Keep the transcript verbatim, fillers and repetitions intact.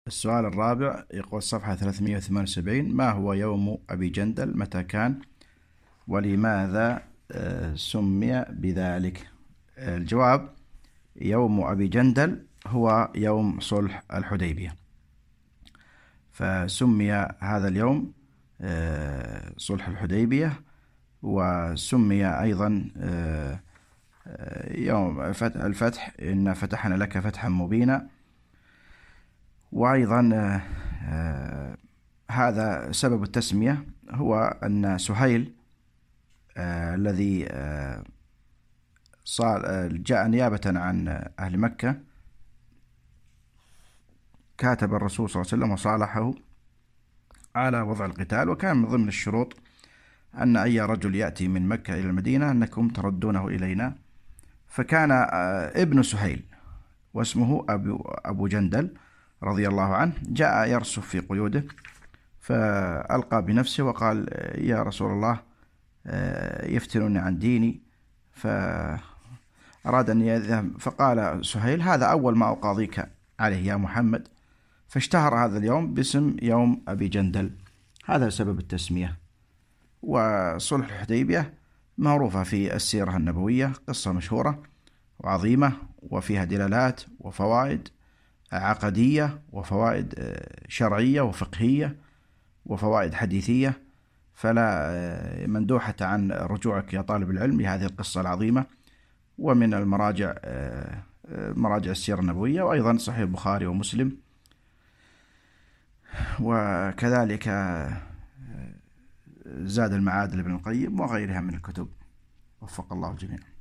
السؤال الرابع يقول صفحة ثلاثمائة وثمانية وسبعين: ما هو يوم أبي جندل؟ متى كان؟ ولماذا سمي بذلك؟ الجواب: يوم أبي جندل هو يوم صلح الحديبية، فسمي هذا اليوم صلح الحديبية، وسمي أيضا يوم الفتح، إن فتحنا لك فتحا مبينا. وأيضا هذا سبب التسمية هو أن سهيل الذي جاء نيابة عن أهل مكة كاتب الرسول صلى الله عليه وسلم وصالحه على وضع القتال، وكان من ضمن الشروط أن أي رجل يأتي من مكة إلى المدينة أنكم تردونه إلينا. فكان ابن سهيل واسمه أبو, أبو جندل رضي الله عنه جاء يرسف في قيوده، فألقى بنفسه وقال: يا رسول الله، يفتنني عن ديني. فأراد أن يذهب، فقال سهيل: هذا أول ما أقاضيك عليه يا محمد. فاشتهر هذا اليوم باسم يوم أبي جندل، هذا سبب التسمية. وصلح الحديبية معروفة في السيرة النبوية، قصة مشهورة وعظيمة، وفيها دلالات وفوائد عقدية وفوائد شرعية وفقهية وفوائد حديثية، فلا مندوحة عن رجوعك يا طالب العلم لهذه القصة العظيمة، ومن المراجع مراجع السيرة النبوية، وأيضا صحيح البخاري ومسلم، وكذلك زاد المعاد لابن القيم وغيرها من الكتب. وفق الله الجميع.